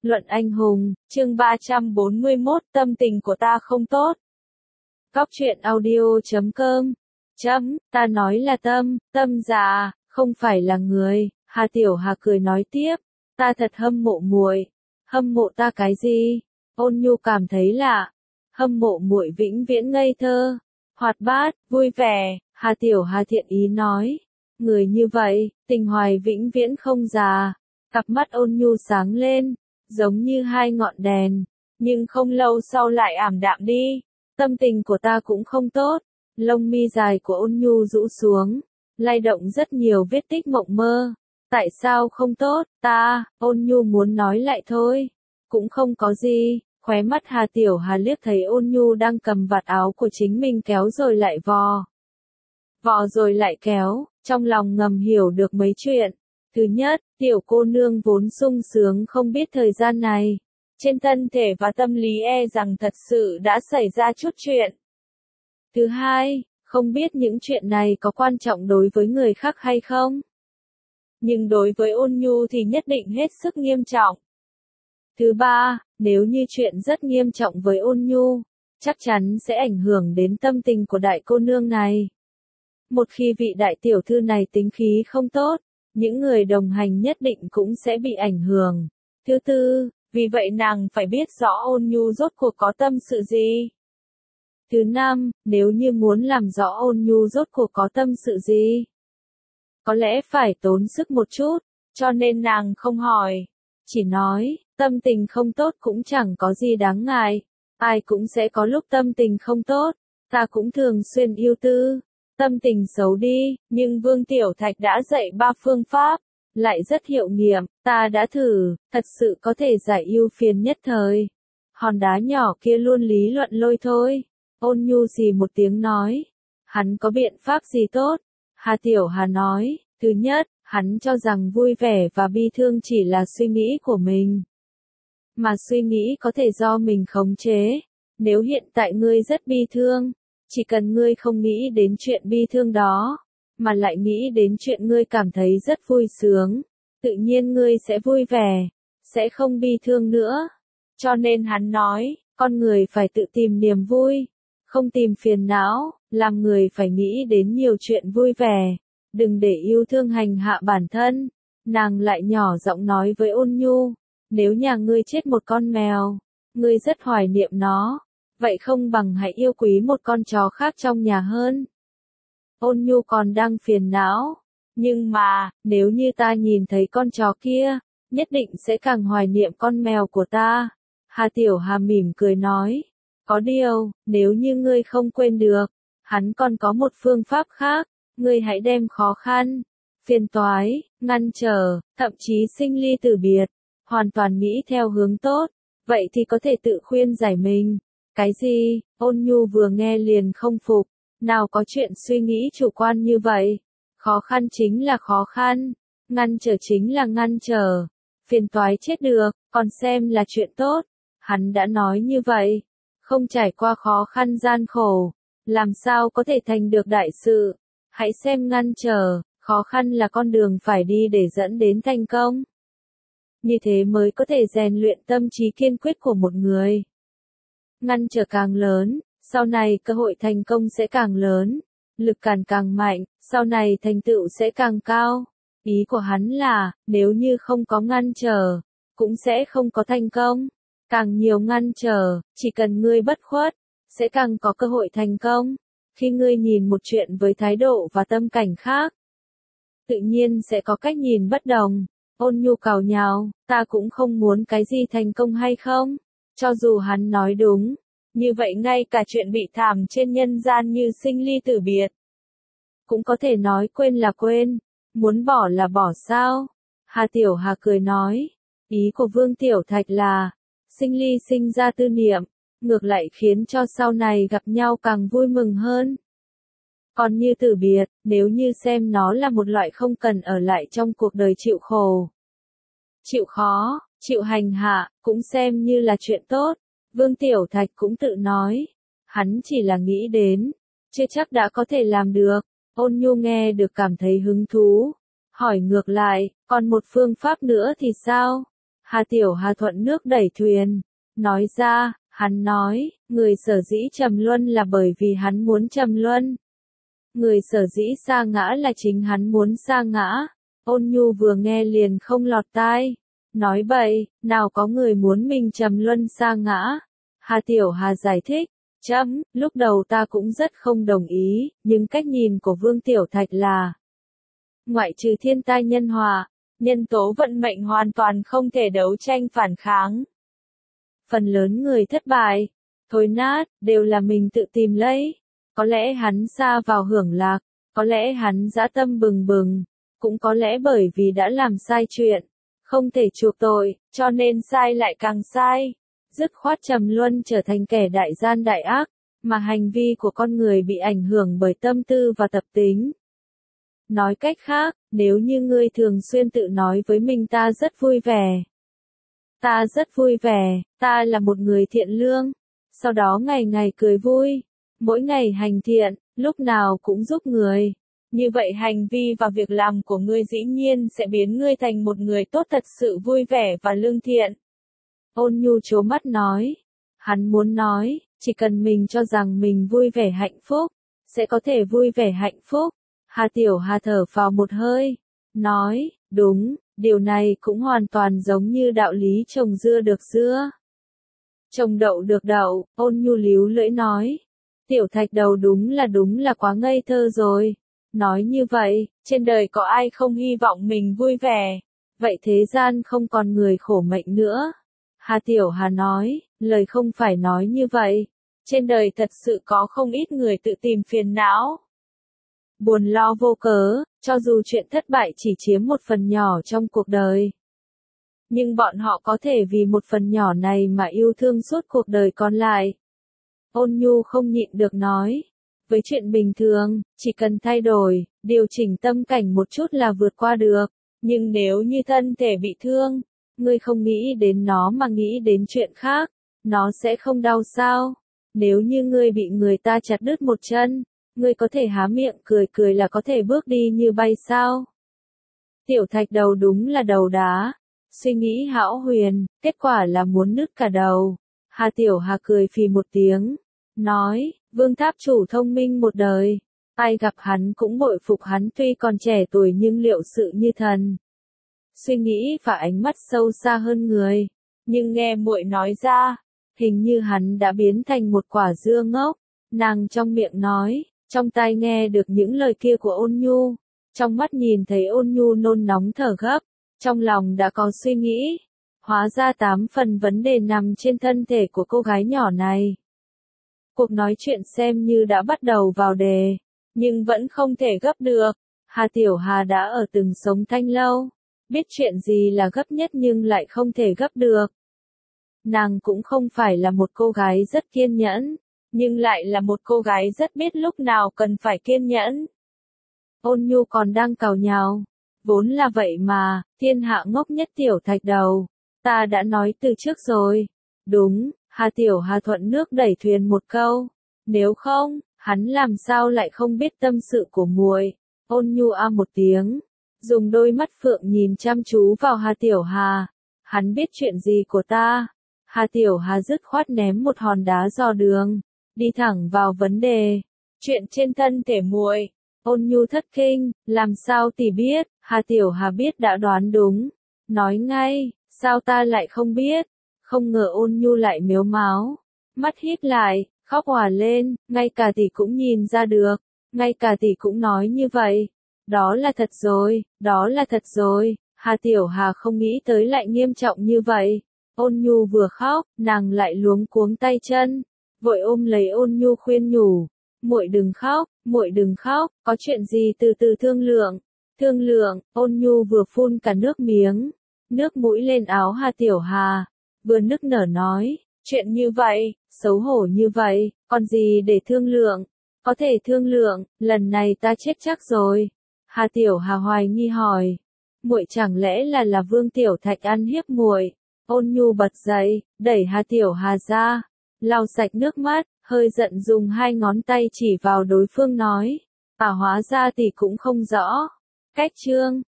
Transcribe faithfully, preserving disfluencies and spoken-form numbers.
Luận anh hùng, chương ba trăm bốn mươi mốt, tâm tình của ta không tốt. Góc truyện audio chấm com. Chấm, ta nói là tâm, tâm già, không phải là người. Hà Tiểu Hà cười nói tiếp, ta thật hâm mộ muội. Hâm mộ ta cái gì? Ôn Nhu cảm thấy lạ. Hâm mộ muội vĩnh viễn ngây thơ, hoạt bát, vui vẻ. Hà Tiểu Hà thiện ý nói, người như vậy, tình hoài vĩnh viễn không già. Cặp mắt Ôn Nhu sáng lên, giống như hai ngọn đèn, nhưng không lâu sau lại ảm đạm đi. Tâm tình của ta cũng không tốt. Lông mi dài của Ôn Nhu rũ xuống, lay động rất nhiều vết tích mộng mơ. Tại sao không tốt? Ta, Ôn Nhu muốn nói lại thôi. Cũng không có gì. Khóe mắt Hà Tiểu Hà liếc thấy Ôn Nhu đang cầm vạt áo của chính mình kéo rồi lại vò. Vò rồi lại kéo, trong lòng ngầm hiểu được mấy chuyện. Thứ nhất, tiểu cô nương vốn sung sướng không biết thời gian này. Trên thân thể và tâm lý e rằng thật sự đã xảy ra chút chuyện. Thứ hai, không biết những chuyện này có quan trọng đối với người khác hay không. Nhưng đối với Ôn Nhu thì nhất định hết sức nghiêm trọng. Thứ ba, nếu như chuyện rất nghiêm trọng với Ôn Nhu, chắc chắn sẽ ảnh hưởng đến tâm tình của đại cô nương này. Một khi vị đại tiểu thư này tính khí không tốt, những người đồng hành nhất định cũng sẽ bị ảnh hưởng. Thứ tư, vì vậy nàng phải biết rõ Ôn Nhu rốt cuộc có tâm sự gì. Thứ năm, nếu như muốn làm rõ Ôn Nhu rốt cuộc có tâm sự gì, có lẽ phải tốn sức một chút, cho nên nàng không hỏi. Chỉ nói, tâm tình không tốt cũng chẳng có gì đáng ngại. Ai cũng sẽ có lúc tâm tình không tốt, ta cũng thường xuyên ưu tư. Tâm tình xấu đi, nhưng Vương Tiểu Thạch đã dạy ba phương pháp, lại rất hiệu nghiệm, ta đã thử, thật sự có thể giải ưu phiền nhất thời. Hòn đá nhỏ kia luôn lý luận lôi thôi. Ôn Nhu xì một tiếng nói, hắn có biện pháp gì tốt? Hà Tiểu Hà nói, thứ nhất, hắn cho rằng vui vẻ và bi thương chỉ là suy nghĩ của mình. Mà suy nghĩ có thể do mình khống chế. Nếu hiện tại ngươi rất bi thương, chỉ cần ngươi không nghĩ đến chuyện bi thương đó, mà lại nghĩ đến chuyện ngươi cảm thấy rất vui sướng, tự nhiên ngươi sẽ vui vẻ, sẽ không bi thương nữa. Cho nên hắn nói, con người phải tự tìm niềm vui, không tìm phiền não, làm người phải nghĩ đến nhiều chuyện vui vẻ, đừng để yêu thương hành hạ bản thân. Nàng lại nhỏ giọng nói với Ôn Nhu, nếu nhà ngươi chết một con mèo, ngươi rất hoài niệm nó. Vậy không bằng hãy yêu quý một con chó khác trong nhà hơn. Ôn Nhu còn đang phiền não. Nhưng mà, nếu như ta nhìn thấy con chó kia, nhất định sẽ càng hoài niệm con mèo của ta. Hà Tiểu Hà mỉm cười nói. Có điều, nếu như ngươi không quên được, hắn còn có một phương pháp khác. Ngươi hãy đem khó khăn, phiền toái, ngăn trở, thậm chí sinh ly tử biệt, hoàn toàn nghĩ theo hướng tốt. Vậy thì có thể tự khuyên giải mình. Cái gì? Ôn Nhu vừa nghe liền không phục. Nào có chuyện suy nghĩ chủ quan như vậy. Khó khăn chính là khó khăn. Ngăn trở chính là ngăn trở. Phiền toái chết được, còn xem là chuyện tốt. Hắn đã nói như vậy. Không trải qua khó khăn gian khổ, làm sao có thể thành được đại sự. Hãy xem ngăn trở, khó khăn là con đường phải đi để dẫn đến thành công. Như thế mới có thể rèn luyện tâm trí kiên quyết của một người. Ngăn trở càng lớn, sau này cơ hội thành công sẽ càng lớn, lực cản càng mạnh, sau này thành tựu sẽ càng cao. Ý của hắn là, nếu như không có ngăn trở, cũng sẽ không có thành công. Càng nhiều ngăn trở, chỉ cần ngươi bất khuất, sẽ càng có cơ hội thành công. Khi ngươi nhìn một chuyện với thái độ và tâm cảnh khác, tự nhiên sẽ có cách nhìn bất đồng. Ôn Nhu cào nhào, ta cũng không muốn cái gì thành công hay không. Cho dù hắn nói đúng, như vậy ngay cả chuyện bị thảm trên nhân gian như sinh ly tử biệt, cũng có thể nói quên là quên, muốn bỏ là bỏ sao? Hà Tiểu Hà cười nói, ý của Vương Tiểu Thạch là, sinh ly sinh ra tư niệm, ngược lại khiến cho sau này gặp nhau càng vui mừng hơn. Còn như tử biệt, nếu như xem nó là một loại không cần ở lại trong cuộc đời chịu khổ, chịu khó, chịu hành hạ, cũng xem như là chuyện tốt. Vương Tiểu Thạch cũng tự nói, hắn chỉ là nghĩ đến, chưa chắc đã có thể làm được. Ôn Nhu nghe được cảm thấy hứng thú, hỏi ngược lại, còn một phương pháp nữa thì sao? Hà Tiểu Hà thuận nước đẩy thuyền, nói ra, hắn nói, người sở dĩ trầm luân là bởi vì hắn muốn trầm luân. Người sở dĩ sa ngã là chính hắn muốn sa ngã. Ôn Nhu vừa nghe liền không lọt tai. Nói bậy, nào có người muốn mình trầm luân sa ngã. Hà Tiểu Hà giải thích, chấm, lúc đầu ta cũng rất không đồng ý, nhưng cách nhìn của Vương Tiểu Thạch là ngoại trừ thiên tai nhân họa, nhân tố vận mệnh hoàn toàn không thể đấu tranh phản kháng. Phần lớn người thất bại, thối nát, đều là mình tự tìm lấy. Có lẽ hắn sa vào hưởng lạc, có lẽ hắn dã tâm bừng bừng, cũng có lẽ bởi vì đã làm sai chuyện, không thể chuộc tội, cho nên sai lại càng sai. Dứt khoát trầm luân trở thành kẻ đại gian đại ác, mà hành vi của con người bị ảnh hưởng bởi tâm tư và tập tính. Nói cách khác, nếu như ngươi thường xuyên tự nói với mình ta rất vui vẻ. Ta rất vui vẻ, ta là một người thiện lương, sau đó ngày ngày cười vui, mỗi ngày hành thiện, lúc nào cũng giúp người. Như vậy hành vi và việc làm của ngươi dĩ nhiên sẽ biến ngươi thành một người tốt thật sự vui vẻ và lương thiện. Ôn Nhu trố mắt nói. Hắn muốn nói, chỉ cần mình cho rằng mình vui vẻ hạnh phúc, sẽ có thể vui vẻ hạnh phúc. Hà Tiểu Hà thở vào một hơi, nói, đúng, điều này cũng hoàn toàn giống như đạo lý trồng dưa được dưa. Trồng đậu được đậu, Ôn Nhu líu lưỡi nói. Tiểu Thạch đầu đúng là đúng là quá ngây thơ rồi. Nói như vậy, trên đời có ai không hy vọng mình vui vẻ, vậy thế gian không còn người khổ mệnh nữa. Hà Tiểu Hà nói, lời không phải nói như vậy. Trên đời thật sự có không ít người tự tìm phiền não. Buồn lo vô cớ, cho dù chuyện thất bại chỉ chiếm một phần nhỏ trong cuộc đời. Nhưng bọn họ có thể vì một phần nhỏ này mà yêu thương suốt cuộc đời còn lại. Ôn Nhu không nhịn được nói. Với chuyện bình thường, chỉ cần thay đổi, điều chỉnh tâm cảnh một chút là vượt qua được. Nhưng nếu như thân thể bị thương, ngươi không nghĩ đến nó mà nghĩ đến chuyện khác, nó sẽ không đau sao? Nếu như ngươi bị người ta chặt đứt một chân, ngươi có thể há miệng cười cười là có thể bước đi như bay sao? Tiểu Thạch đầu đúng là đầu đá, suy nghĩ hão huyền, kết quả là muốn nứt cả đầu. Hà Tiểu Hà cười phì một tiếng, nói, Vương Tháp Chủ thông minh một đời, ai gặp hắn cũng bội phục hắn tuy còn trẻ tuổi nhưng liệu sự như thần. Suy nghĩ và ánh mắt sâu xa hơn người, nhưng nghe muội nói ra, hình như hắn đã biến thành một quả dưa ngốc. Nàng trong miệng nói, trong tai nghe được những lời kia của Ôn Nhu, trong mắt nhìn thấy Ôn Nhu nôn nóng thở gấp, trong lòng đã có suy nghĩ, hóa ra tám phần vấn đề nằm trên thân thể của cô gái nhỏ này. Cuộc nói chuyện xem như đã bắt đầu vào đề, nhưng vẫn không thể gấp được. Hà Tiểu Hà đã ở từng sống thanh lâu, biết chuyện gì là gấp nhất nhưng lại không thể gấp được. Nàng cũng không phải là một cô gái rất kiên nhẫn, nhưng lại là một cô gái rất biết lúc nào cần phải kiên nhẫn. Ôn Nhu còn đang càu nhàu, vốn là vậy mà, thiên hạ ngốc nhất Tiểu Thạch đầu, ta đã nói từ trước rồi. Đúng, Hà Tiểu Hà thuận nước đẩy thuyền một câu, nếu không, hắn làm sao lại không biết tâm sự của muội. Ôn Nhu a một tiếng, dùng đôi mắt phượng nhìn chăm chú vào Hà Tiểu Hà. Hắn biết chuyện gì của ta? Hà Tiểu Hà dứt khoát ném một hòn đá dò đường, đi thẳng vào vấn đề. Chuyện trên thân thể muội. Ôn Nhu thất kinh, làm sao tỷ biết? Hà Tiểu Hà biết đã đoán đúng, nói ngay, sao ta lại không biết? Không ngờ Ôn Nhu lại mếu máo, mắt híp lại, khóc òa lên, ngay cả tỷ cũng nhìn ra được, ngay cả tỷ cũng nói như vậy. Đó là thật rồi, đó là thật rồi. Hà Tiểu Hà không nghĩ tới lại nghiêm trọng như vậy. Ôn Nhu vừa khóc, nàng lại luống cuống tay chân, vội ôm lấy Ôn Nhu khuyên nhủ, muội đừng khóc, muội đừng khóc, có chuyện gì từ từ thương lượng. Thương lượng, Ôn Nhu vừa phun cả nước miếng, nước mũi lên áo Hà Tiểu Hà, vừa nức nở nói, chuyện như vậy, xấu hổ như vậy, còn gì để thương lượng? Có thể thương lượng, lần này ta chết chắc rồi. Hà Tiểu Hà hoài nghi hỏi, muội chẳng lẽ là là Vương Tiểu Thạch ăn hiếp muội? Ôn Nhu bật dậy, đẩy Hà Tiểu Hà ra, lau sạch nước mắt, hơi giận dùng hai ngón tay chỉ vào đối phương nói, à hóa ra tỷ cũng không rõ. Cách chương